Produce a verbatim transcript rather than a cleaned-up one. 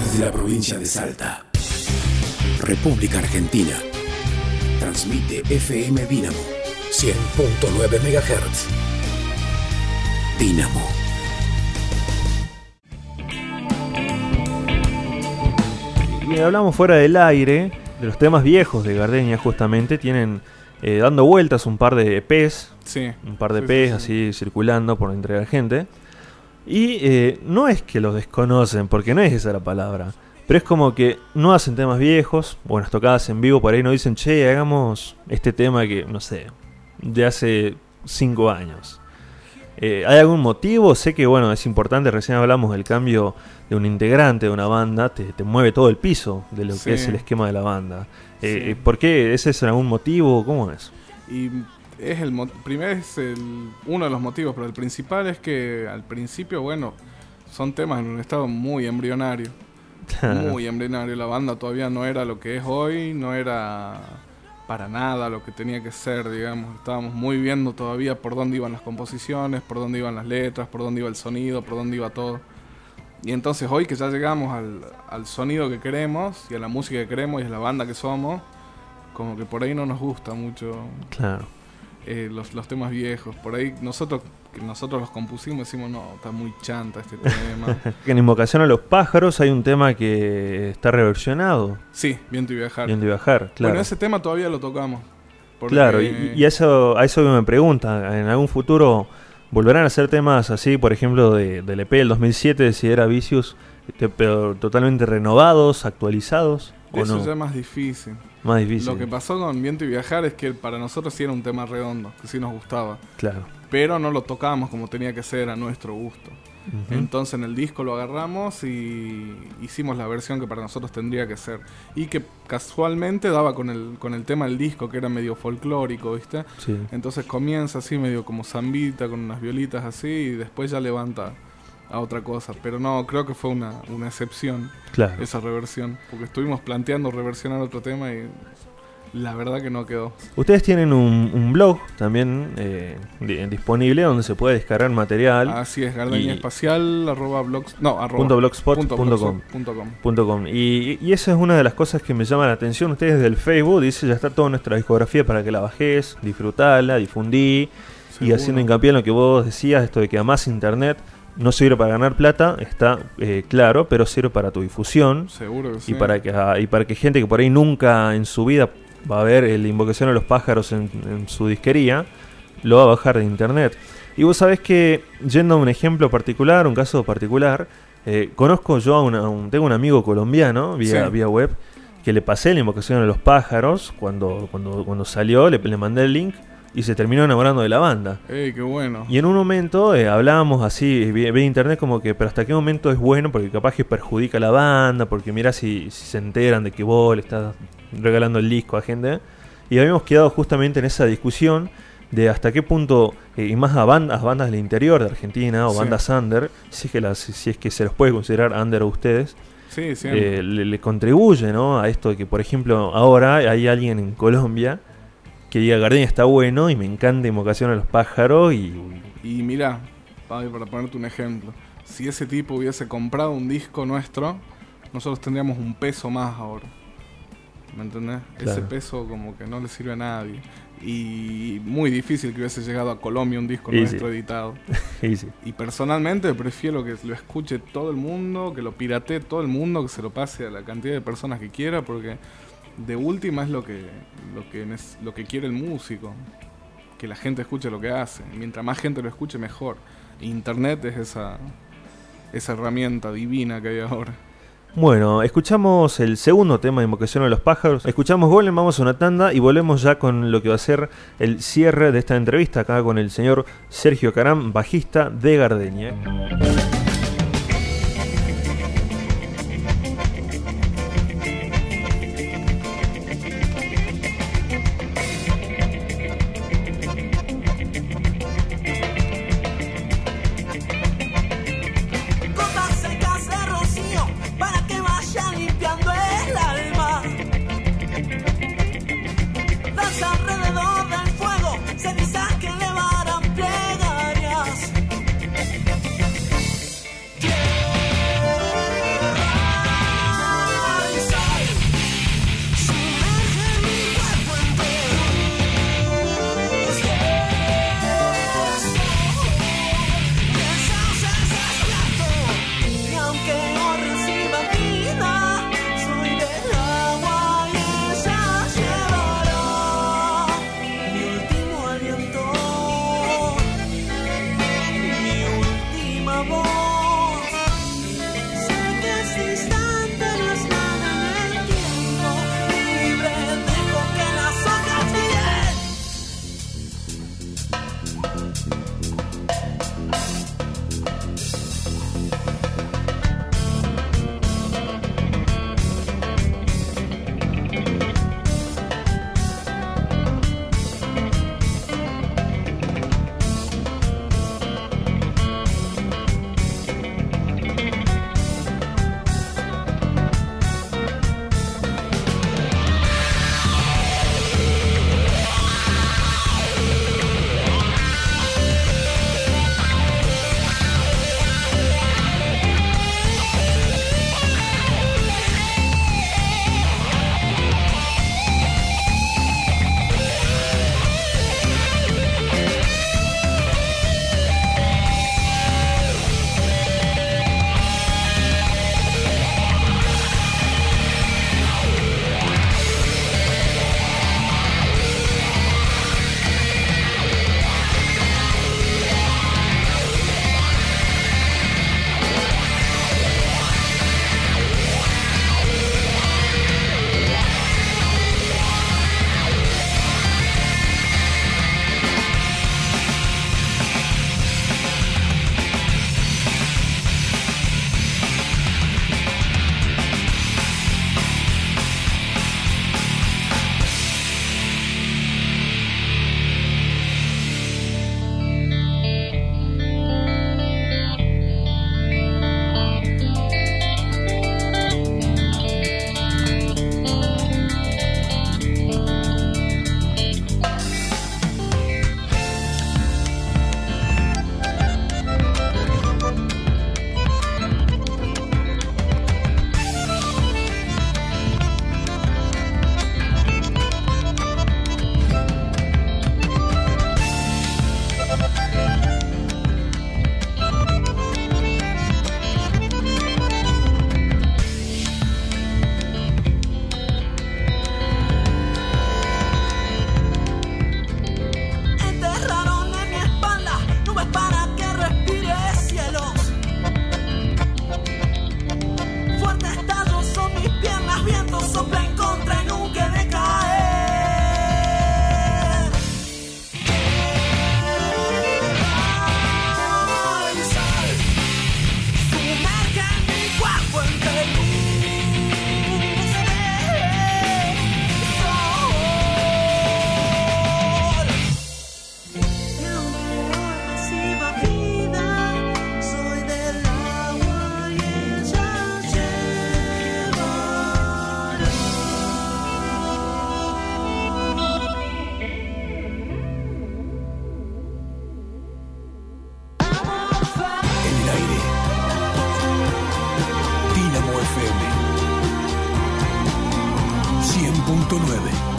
desde la provincia de Salta, República Argentina. Transmite F M Dínamo cien punto nueve megahertz. Dínamo. Y hablamos fuera del aire de los temas viejos de Gardenia, justamente. Tienen eh, dando vueltas un par de E Pes, sí, un par de sí, E Pes sí, sí. así circulando por entre la gente. Y eh, no es que los desconocen, porque no es esa la palabra, pero es como que no hacen temas viejos, o en las tocadas en vivo por ahí no dicen, che, hagamos este tema que, no sé, de hace cinco años. Eh, ¿Hay algún motivo? Sé que, bueno, es importante, recién hablamos del cambio de un integrante de una banda, te, te mueve todo el piso de lo Sí. que es el esquema de la banda. Eh, Sí. ¿Por qué? ¿Ese es algún motivo? ¿Cómo es? Y es el mo- primero es el, uno de los motivos, pero el principal es que al principio, bueno, son temas en un estado muy embrionario. Muy embrionario. La banda todavía no era lo que es hoy, no era para nada lo que tenía que ser, digamos. Estábamos muy viendo todavía por dónde iban las composiciones, por dónde iban las letras, por dónde iba el sonido, por dónde iba todo. Y entonces hoy que ya llegamos al, al sonido que queremos y a la música que queremos y a la banda que somos, como que por ahí no nos gusta mucho Claro. eh, los, los temas viejos. Por ahí nosotros que nosotros los compusimos decimos, no, está muy chanta este tema. En Invocación a los Pájaros hay un tema que está reversionado. Sí, Viento y Viajar. Viento y Viajar, claro. Bueno, ese tema todavía lo tocamos. Porque Claro, y, y eso, a eso me pregunta, ¿en algún futuro volverán a hacer temas así, por ejemplo, de, del E P del dos mil siete, si era Vicious, este, pero totalmente renovados, actualizados, o eso no? ya es más difícil. Más difícil. Lo que pasó con Viento y Viajar es que para nosotros sí era un tema redondo, que sí nos gustaba. Claro. Pero no lo tocábamos como tenía que ser a nuestro gusto. Ujú. Entonces en el disco lo agarramos y hicimos la versión que para nosotros tendría que ser. Y que casualmente daba con el, con el tema del disco, que era medio folclórico, ¿viste? Sí. Entonces comienza así medio como zambita, con unas violitas así, y después ya levanta a otra cosa. Pero no, creo que fue una, una excepción Claro. esa reversión. Porque estuvimos planteando reversionar otro tema y la verdad que no quedó. Ustedes tienen un, un blog también eh, di- disponible donde se puede descargar material. Así es, Gardenia Y- Espacial, arroba blogs, no, arroba, Punto blogspot punto punto blogspot punto com. Punto com. Y, y esa es una de las cosas que me llama la atención. Ustedes del Facebook dice ya está toda nuestra discografía para que la bajes, disfrutala, difundí. Y Seguro. haciendo hincapié en lo que vos decías, esto de que además internet no sirve para ganar plata, está eh, claro, pero sirve para tu difusión. Seguro que sí. Y para que ah, y para que gente que por ahí nunca en su vida va a ver el Invocación a los Pájaros en, en su disquería, lo va a bajar de internet. Y vos sabés que, yendo a un ejemplo particular, un caso particular, eh, conozco yo a, una, a un, tengo un amigo colombiano vía, Sí. vía web, que le pasé la Invocación a los Pájaros cuando, cuando, cuando salió, le, le mandé el link y se terminó enamorando de la banda. Ey, qué bueno. Y en un momento eh, hablábamos así, vía, vía internet, como que, pero hasta qué momento es bueno, porque capaz que perjudica a la banda, porque mira si, si se enteran de que vos le estás regalando el disco a gente. Y habíamos quedado justamente en esa discusión de hasta qué punto, eh, y más a bandas, bandas del interior de Argentina, o Sí. bandas under, si es, que las, si es que se los puede considerar under a ustedes, Sí, sí. eh, le, le contribuye, ¿no?, a esto de que, por ejemplo, ahora hay alguien en Colombia que diga Gardenia está bueno y me encanta Invocación a los Pájaros y... Y mira, para ponerte un ejemplo, si ese tipo hubiese comprado un disco nuestro, nosotros tendríamos un peso más ahora. ¿Me entendés? Claro. Ese peso como que no le sirve a nadie. Y muy difícil que hubiese llegado a Colombia un disco Y nuestro sí. editado. y sí. Y personalmente prefiero que lo escuche todo el mundo, que lo piratee todo el mundo, que se lo pase a la cantidad de personas que quiera, porque de última es lo que, lo que, nes- lo que quiere el músico. Que la gente escuche lo que hace. Mientras más gente lo escuche, mejor. Internet es esa, esa herramienta divina que hay ahora. Bueno, escuchamos el segundo tema de Invocación a los Pájaros. Escuchamos Golem, vamos a una tanda y volvemos ya con lo que va a ser el cierre de esta entrevista acá con el señor Sergio Caram, bajista de Gardenia. Gotas secas de rocío para que vaya limpiando el alma. Danza alrededor del fuego, cenizas que elevarán plegarias. punto nueve.